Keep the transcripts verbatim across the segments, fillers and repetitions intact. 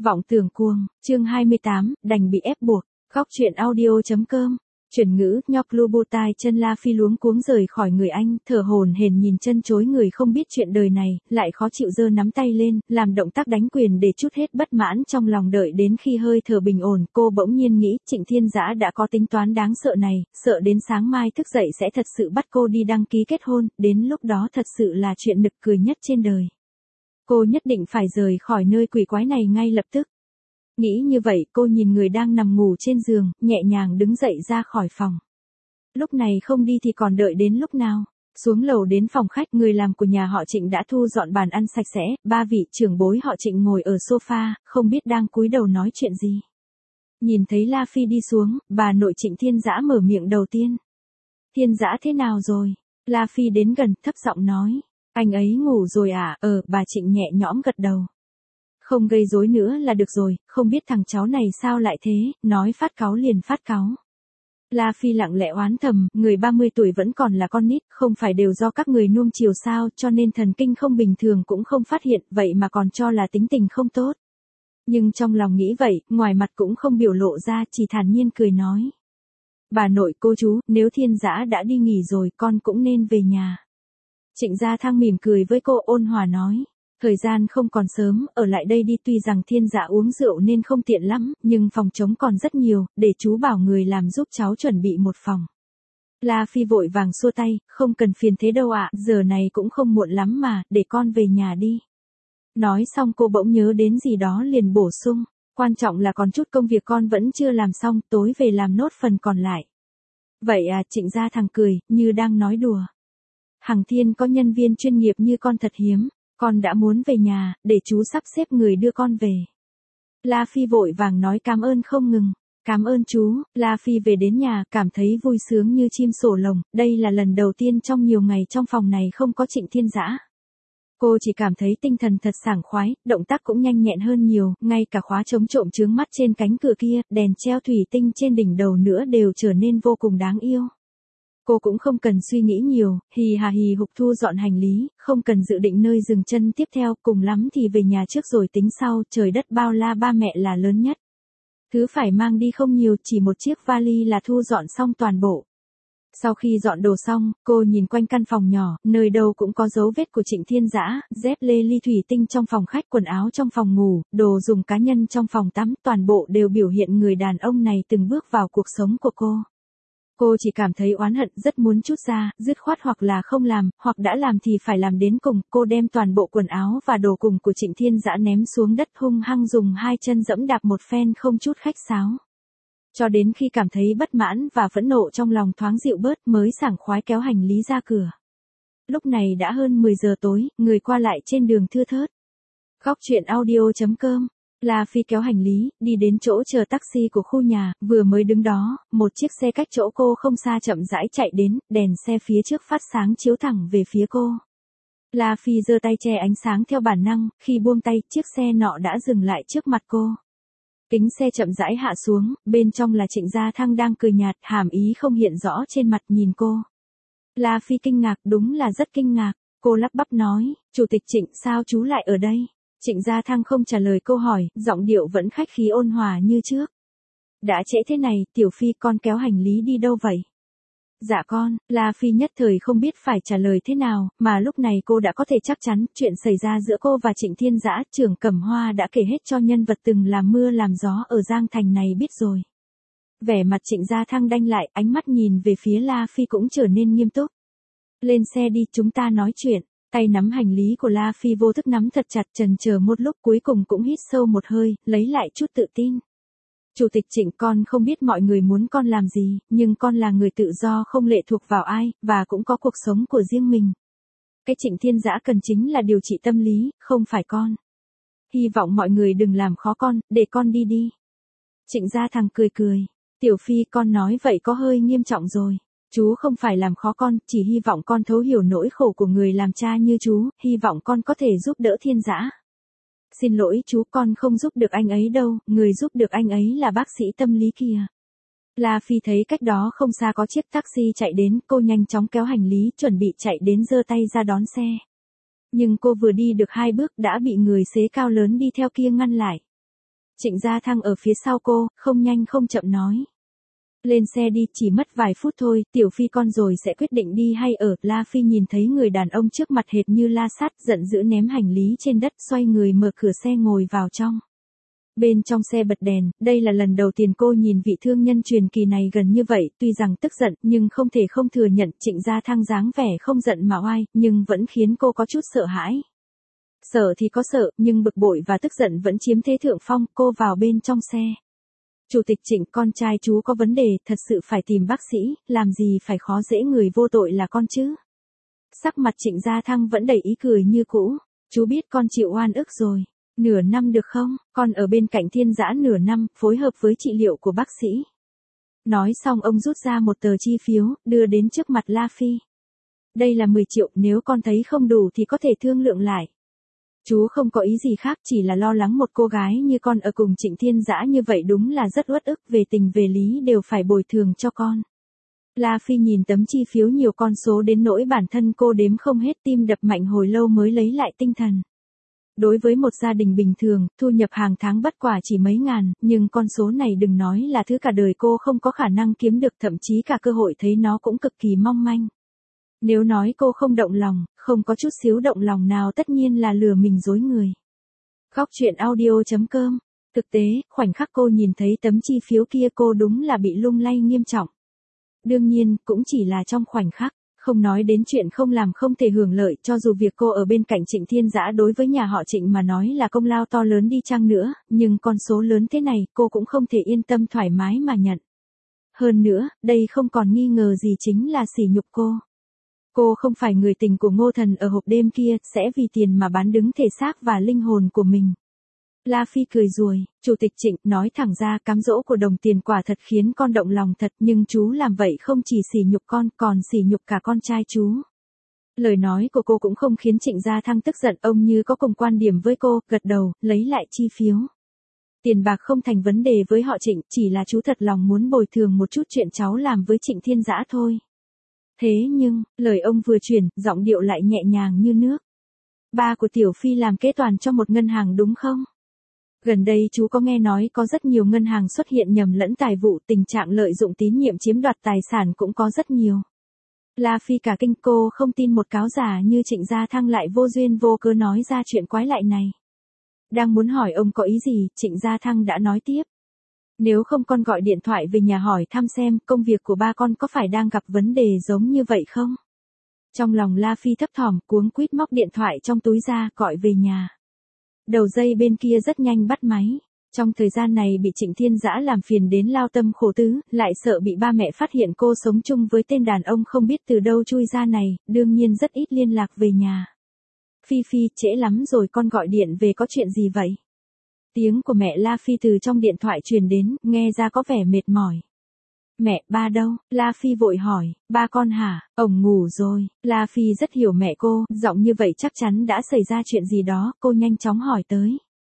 Vọng tưởng cuồng, chương hai mươi tám, đành bị ép buộc, góc truyện audio.com. Chuyển ngữ, nhóc Louboutin chân La Phi luống cuống rời khỏi người anh, thở hổn hển nhìn chân chối người không biết chuyện đời này, lại khó chịu giơ nắm tay lên, làm động tác đánh quyền để trút hết bất mãn trong lòng. Đợi đến khi hơi thở bình ổn, cô bỗng nhiên nghĩ Trịnh Thiên Dã đã có tính toán đáng sợ này, sợ đến sáng mai thức dậy sẽ thật sự bắt cô đi đăng ký kết hôn, đến lúc đó thật sự là chuyện nực cười nhất trên đời. Cô nhất định phải rời khỏi nơi quỷ quái này ngay lập tức. Nghĩ như vậy, cô nhìn người đang nằm ngủ trên giường, nhẹ nhàng đứng dậy ra khỏi phòng. Lúc này không đi thì còn đợi đến lúc nào? Xuống lầu đến phòng khách, người làm của nhà họ Trịnh đã thu dọn bàn ăn sạch sẽ, ba vị trưởng bối họ Trịnh ngồi ở sofa, không biết đang cúi đầu nói chuyện gì. Nhìn thấy La Phi đi xuống, bà nội Trịnh Thiên Dã mở miệng đầu tiên. Thiên Dã thế nào rồi? La Phi đến gần, thấp giọng nói. Anh ấy ngủ rồi à? Ờ, bà Trịnh nhẹ nhõm gật đầu. Không gây rối nữa là được rồi, không biết thằng cháu này sao lại thế, nói phát cáu liền phát cáu. La Phi lặng lẽ oán thầm, người ba mươi tuổi vẫn còn là con nít, không phải đều do các người nuông chiều sao, cho nên thần kinh không bình thường cũng không phát hiện, vậy mà còn cho là tính tình không tốt. Nhưng trong lòng nghĩ vậy, ngoài mặt cũng không biểu lộ ra, chỉ thản nhiên cười nói. Bà nội cô chú, nếu Thiên Dã đã đi nghỉ rồi, con cũng nên về nhà. Trịnh Gia Thăng mỉm cười với cô, ôn hòa nói. Thời gian không còn sớm, ở lại đây đi, tuy rằng Thiên Dã uống rượu nên không tiện lắm, nhưng phòng trống còn rất nhiều, để chú bảo người làm giúp cháu chuẩn bị một phòng. La Phi vội vàng xua tay, không cần phiền thế đâu ạ, giờ này cũng không muộn lắm mà, để con về nhà đi. Nói xong cô bỗng nhớ đến gì đó liền bổ sung, quan trọng là còn chút công việc con vẫn chưa làm xong, tối về làm nốt phần còn lại. Vậy à, Trịnh Gia Thằng cười, như đang nói đùa. Hằng Thiên có nhân viên chuyên nghiệp như con thật hiếm. Con đã muốn về nhà, để chú sắp xếp người đưa con về. La Phi vội vàng nói cảm ơn không ngừng. Cảm ơn chú. La Phi về đến nhà, cảm thấy vui sướng như chim sổ lồng. Đây là lần đầu tiên trong nhiều ngày trong phòng này không có Trịnh Thiên Dã. Cô chỉ cảm thấy tinh thần thật sảng khoái, động tác cũng nhanh nhẹn hơn nhiều, ngay cả khóa chống trộm chướng mắt trên cánh cửa kia, đèn treo thủy tinh trên đỉnh đầu nữa đều trở nên vô cùng đáng yêu. Cô cũng không cần suy nghĩ nhiều, hì hà hì hục thu dọn hành lý, không cần dự định nơi dừng chân tiếp theo, cùng lắm thì về nhà trước rồi tính sau, trời đất bao la ba mẹ là lớn nhất. Thứ phải mang đi không nhiều, chỉ một chiếc vali là thu dọn xong toàn bộ. Sau khi dọn đồ xong, cô nhìn quanh căn phòng nhỏ, nơi đâu cũng có dấu vết của Trịnh Thiên Dã, dép lê ly thủy tinh trong phòng khách, quần áo trong phòng ngủ, đồ dùng cá nhân trong phòng tắm, toàn bộ đều biểu hiện người đàn ông này từng bước vào cuộc sống của cô. Cô chỉ cảm thấy oán hận, rất muốn trút ra, dứt khoát hoặc là không làm, hoặc đã làm thì phải làm đến cùng. Cô đem toàn bộ quần áo và đồ cùng của Trịnh Thiên Dã ném xuống đất, hung hăng dùng hai chân dẫm đạp một phen không chút khách sáo. Cho đến khi cảm thấy bất mãn và phẫn nộ trong lòng thoáng dịu bớt mới sảng khoái kéo hành lý ra cửa. Lúc này đã hơn mười giờ tối, người qua lại trên đường thưa thớt. Góc truyện audio.com. La Phi kéo hành lý, đi đến chỗ chờ taxi của khu nhà, vừa mới đứng đó, một chiếc xe cách chỗ cô không xa chậm rãi chạy đến, đèn xe phía trước phát sáng chiếu thẳng về phía cô. La Phi giơ tay che ánh sáng theo bản năng, khi buông tay, chiếc xe nọ đã dừng lại trước mặt cô. Kính xe chậm rãi hạ xuống, bên trong là Trịnh Gia Thăng đang cười nhạt, hàm ý không hiện rõ trên mặt nhìn cô. La Phi kinh ngạc, đúng là rất kinh ngạc, cô lắp bắp nói, Chủ tịch Trịnh sao chú lại ở đây? Trịnh Gia Thăng không trả lời câu hỏi, giọng điệu vẫn khách khí ôn hòa như trước. Đã trễ thế này, Tiểu Phi con kéo hành lý đi đâu vậy? Dạ con, La Phi nhất thời không biết phải trả lời thế nào, mà lúc này cô đã có thể chắc chắn, chuyện xảy ra giữa cô và Trịnh Thiên Dã, Trưởng Cẩm Hoa đã kể hết cho nhân vật từng làm mưa làm gió ở Giang Thành này biết rồi. Vẻ mặt Trịnh Gia Thăng đanh lại, ánh mắt nhìn về phía La Phi cũng trở nên nghiêm túc. Lên xe đi, chúng ta nói chuyện. Tay nắm hành lý của La Phi vô thức nắm thật chặt, chần chờ một lúc cuối cùng cũng hít sâu một hơi, lấy lại chút tự tin. Chủ tịch Trịnh, con không biết mọi người muốn con làm gì, nhưng con là người tự do không lệ thuộc vào ai, và cũng có cuộc sống của riêng mình. Cái Trịnh Thiên Dã cần chính là điều trị tâm lý, không phải con. Hy vọng mọi người đừng làm khó con, để con đi đi. Trịnh Gia Thằng cười cười. Tiểu Phi con nói vậy có hơi nghiêm trọng rồi. Chú không phải làm khó con, chỉ hy vọng con thấu hiểu nỗi khổ của người làm cha như chú, hy vọng con có thể giúp đỡ Thiên Dã. Xin lỗi chú, con không giúp được anh ấy đâu, người giúp được anh ấy là bác sĩ tâm lý kia. La Phi thấy cách đó không xa có chiếc taxi chạy đến, cô nhanh chóng kéo hành lý, chuẩn bị chạy đến giơ tay ra đón xe. Nhưng cô vừa đi được hai bước đã bị người xế cao lớn đi theo kia ngăn lại. Trịnh Gia Thăng ở phía sau cô, không nhanh không chậm nói. Lên xe đi, chỉ mất vài phút thôi, Tiểu Phi con rồi sẽ quyết định đi hay ở. La Phi nhìn thấy người đàn ông trước mặt hệt như la sắt, giận dữ ném hành lý trên đất, xoay người mở cửa xe ngồi vào trong. Bên trong xe bật đèn, đây là lần đầu tiên cô nhìn vị thương nhân truyền kỳ này gần như vậy, tuy rằng tức giận, nhưng không thể không thừa nhận Trịnh Gia Thăng dáng vẻ không giận mà oai, nhưng vẫn khiến cô có chút sợ hãi. Sợ thì có sợ, nhưng bực bội và tức giận vẫn chiếm thế thượng phong, cô vào bên trong xe. Chủ tịch Trịnh, con trai chú có vấn đề, thật sự phải tìm bác sĩ, làm gì phải khó dễ người vô tội là con chứ. Sắc mặt Trịnh Gia Thăng vẫn đầy ý cười như cũ, chú biết con chịu oan ức rồi. Nửa năm được không, con ở bên cạnh Thiên Dã nửa năm, phối hợp với trị liệu của bác sĩ. Nói xong ông rút ra một tờ chi phiếu, đưa đến trước mặt La Phi. Đây là mười triệu, nếu con thấy không đủ thì có thể thương lượng lại. Chú không có ý gì khác, chỉ là lo lắng một cô gái như con ở cùng Trịnh Thiên Dã như vậy đúng là rất uất ức, về tình về lý đều phải bồi thường cho con. La Phi nhìn tấm chi phiếu nhiều con số đến nỗi bản thân cô đếm không hết, tim đập mạnh hồi lâu mới lấy lại tinh thần. Đối với một gia đình bình thường, thu nhập hàng tháng bất quả chỉ mấy ngàn, nhưng con số này đừng nói là thứ cả đời cô không có khả năng kiếm được, thậm chí cả cơ hội thấy nó cũng cực kỳ mong manh. Nếu nói cô không động lòng, không có chút xíu động lòng nào tất nhiên là lừa mình dối người. Góc truyện audio chấm com. Thực tế, khoảnh khắc cô nhìn thấy tấm chi phiếu kia cô đúng là bị lung lay nghiêm trọng. Đương nhiên, cũng chỉ là trong khoảnh khắc. Không nói đến chuyện không làm không thể hưởng lợi, cho dù việc cô ở bên cạnh Trịnh Thiên Dã đối với nhà họ Trịnh mà nói là công lao to lớn đi chăng nữa, nhưng con số lớn thế này cô cũng không thể yên tâm thoải mái mà nhận. Hơn nữa, đây không còn nghi ngờ gì chính là sỉ nhục cô. Cô không phải người tình của Ngô Thần ở hộp đêm kia, sẽ vì tiền mà bán đứng thể xác và linh hồn của mình. La Phi cười ruồi, Chủ tịch Trịnh, nói thẳng ra cám dỗ của đồng tiền quả thật khiến con động lòng thật, nhưng chú làm vậy không chỉ sỉ nhục con, còn sỉ nhục cả con trai chú. Lời nói của cô cũng không khiến Trịnh Gia Thăng tức giận, ông như có cùng quan điểm với cô, gật đầu, lấy lại chi phiếu. Tiền bạc không thành vấn đề với họ Trịnh, chỉ là chú thật lòng muốn bồi thường một chút chuyện cháu làm với Trịnh Thiên Dã thôi. Thế nhưng, lời ông vừa chuyển, giọng điệu lại nhẹ nhàng như nước. Ba của Tiểu Phi làm kế toán cho một ngân hàng đúng không? Gần đây chú có nghe nói có rất nhiều ngân hàng xuất hiện nhầm lẫn tài vụ, tình trạng lợi dụng tín nhiệm chiếm đoạt tài sản cũng có rất nhiều. La Phi cả kinh, cô không tin một cáo giả như Trịnh Gia Thăng lại vô duyên vô cớ nói ra chuyện quái lạ này. Đang muốn hỏi ông có ý gì, Trịnh Gia Thăng đã nói tiếp. Nếu không con gọi điện thoại về nhà hỏi thăm xem công việc của ba con có phải đang gặp vấn đề giống như vậy không? Trong lòng La Phi thấp thỏm, cuống quýt móc điện thoại trong túi ra, gọi về nhà. Đầu dây bên kia rất nhanh bắt máy. Trong thời gian này bị Trịnh Thiên Dã làm phiền đến lao tâm khổ tứ, lại sợ bị ba mẹ phát hiện cô sống chung với tên đàn ông không biết từ đâu chui ra này, đương nhiên rất ít liên lạc về nhà. Phi Phi, trễ lắm rồi, con gọi điện về có chuyện gì vậy? Tiếng của mẹ La Phi từ trong điện thoại truyền đến, nghe ra có vẻ mệt mỏi. Mẹ, ba đâu? La Phi vội hỏi, ba con hả? Ổng ngủ rồi. La Phi rất hiểu mẹ cô, giọng như vậy chắc chắn đã xảy ra chuyện gì đó, cô nhanh chóng hỏi tới.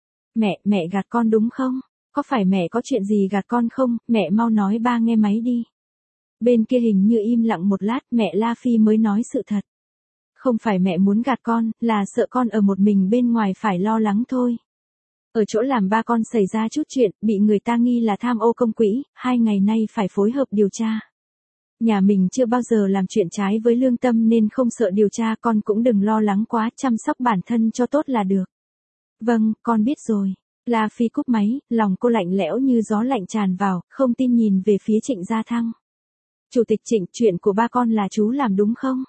Mẹ, mẹ gạt con đúng không? Có phải mẹ có chuyện gì gạt con không? Mẹ mau nói ba nghe máy đi. Bên kia hình như im lặng một lát, mẹ La Phi mới nói sự thật. Không phải mẹ muốn gạt con, là sợ con ở một mình bên ngoài phải lo lắng thôi. Ở chỗ làm ba con xảy ra chút chuyện, bị người ta nghi là tham ô công quỹ, hai ngày nay phải phối hợp điều tra. Nhà mình chưa bao giờ làm chuyện trái với lương tâm nên không sợ điều tra, con cũng đừng lo lắng quá, chăm sóc bản thân cho tốt là được. Vâng, con biết rồi. La Phi cúp máy, lòng cô lạnh lẽo như gió lạnh tràn vào, không tin nhìn về phía Trịnh Gia Thăng. Chủ tịch Trịnh, chuyện của ba con là chú làm đúng không?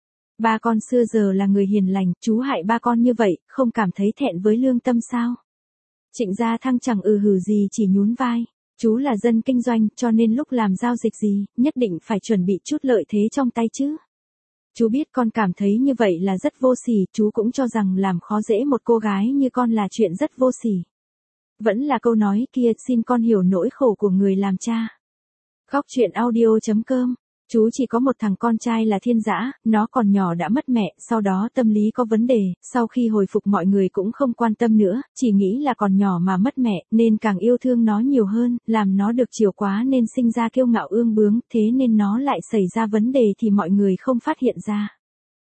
Ba con xưa giờ là người hiền lành, chú hại ba con như vậy, không cảm thấy thẹn với lương tâm sao? Trịnh Gia Thăng chẳng ừ hử gì, chỉ nhún vai. Chú là dân kinh doanh, cho nên lúc làm giao dịch gì, nhất định phải chuẩn bị chút lợi thế trong tay chứ. Chú biết con cảm thấy như vậy là rất vô sỉ, chú cũng cho rằng làm khó dễ một cô gái như con là chuyện rất vô sỉ. Vẫn là câu nói kia, xin con hiểu nỗi khổ của người làm cha. Góc truyện audio chấm com. Chú chỉ có một thằng con trai là Thiên Dã, nó còn nhỏ đã mất mẹ, sau đó tâm lý có vấn đề, sau khi hồi phục mọi người cũng không quan tâm nữa, chỉ nghĩ là còn nhỏ mà mất mẹ, nên càng yêu thương nó nhiều hơn, làm nó được chiều quá nên sinh ra kiêu ngạo ương bướng, thế nên nó lại xảy ra vấn đề thì mọi người không phát hiện ra.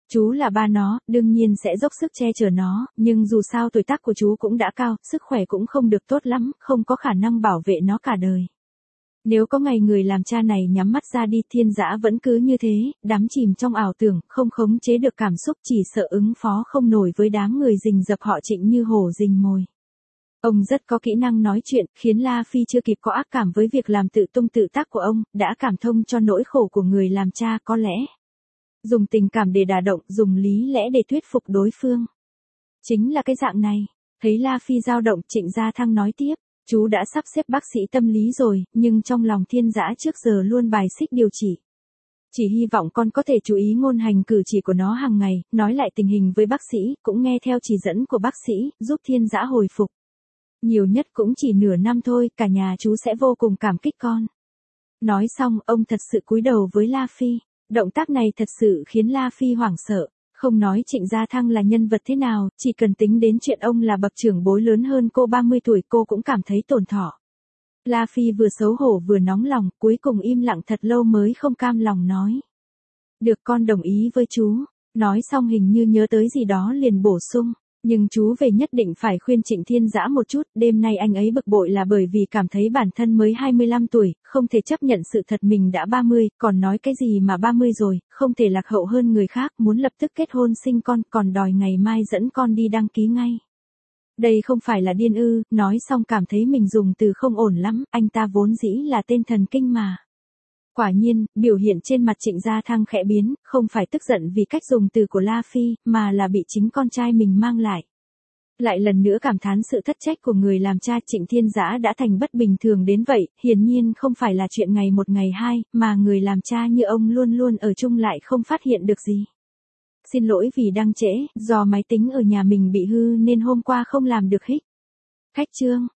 Chú là ba nó, đương nhiên sẽ dốc sức che chở nó, nhưng dù sao tuổi tác của chú cũng đã cao, sức khỏe cũng không được tốt lắm, không có khả năng bảo vệ nó cả đời. Nếu có ngày người làm cha này nhắm mắt ra đi, Thiên Dã vẫn cứ như thế, đắm chìm trong ảo tưởng, không khống chế được cảm xúc, chỉ sợ ứng phó không nổi với đám người rình rập họ Trịnh như hổ rình mồi. Ông rất có kỹ năng nói chuyện, khiến La Phi chưa kịp có ác cảm với việc làm tự tung tự tác của ông, đã cảm thông cho nỗi khổ của người làm cha, có lẽ dùng tình cảm để đả động, dùng lý lẽ để thuyết phục đối phương. Chính là cái dạng này. Thấy La Phi dao động, Trịnh Gia Thăng nói tiếp, chú đã sắp xếp bác sĩ tâm lý rồi, nhưng trong lòng Thiên Dã trước giờ luôn bài xích điều trị. Chỉ hy vọng con có thể chú ý ngôn hành cử chỉ của nó hàng ngày, nói lại tình hình với bác sĩ, cũng nghe theo chỉ dẫn của bác sĩ, giúp Thiên Dã hồi phục. Nhiều nhất cũng chỉ nửa năm thôi, cả nhà chú sẽ vô cùng cảm kích con. Nói xong, ông thật sự cúi đầu với La Phi. Động tác này thật sự khiến La Phi hoảng sợ. Không nói Trịnh Gia Thăng là nhân vật thế nào, chỉ cần tính đến chuyện ông là bậc trưởng bối lớn hơn cô ba mươi tuổi, cô cũng cảm thấy tổn thọ. La Phi vừa xấu hổ vừa nóng lòng, cuối cùng im lặng thật lâu mới không cam lòng nói. Được, con đồng ý với chú. Nói xong hình như nhớ tới gì đó liền bổ sung. Nhưng chú về nhất định phải khuyên Trịnh Thiên Dã một chút, đêm nay anh ấy bực bội là bởi vì cảm thấy bản thân mới hai mươi lăm tuổi, không thể chấp nhận sự thật mình đã ba mươi, còn nói cái gì mà ba mươi rồi, không thể lạc hậu hơn người khác, muốn lập tức kết hôn sinh con, còn đòi ngày mai dẫn con đi đăng ký ngay. Đây không phải là điên ư, nói xong cảm thấy mình dùng từ không ổn lắm, anh ta vốn dĩ là tên thần kinh mà. Quả nhiên, biểu hiện trên mặt Trịnh Gia Thăng khẽ biến, không phải tức giận vì cách dùng từ của La Phi, mà là bị chính con trai mình mang lại. Lại lần nữa cảm thán sự thất trách của người làm cha. Trịnh Thiên Dã đã thành bất bình thường đến vậy, hiển nhiên không phải là chuyện ngày một ngày hai, mà người làm cha như ông luôn luôn ở chung lại không phát hiện được gì. Xin lỗi vì đăng trễ, do máy tính ở nhà mình bị hư nên hôm qua không làm được hích. Khách chương.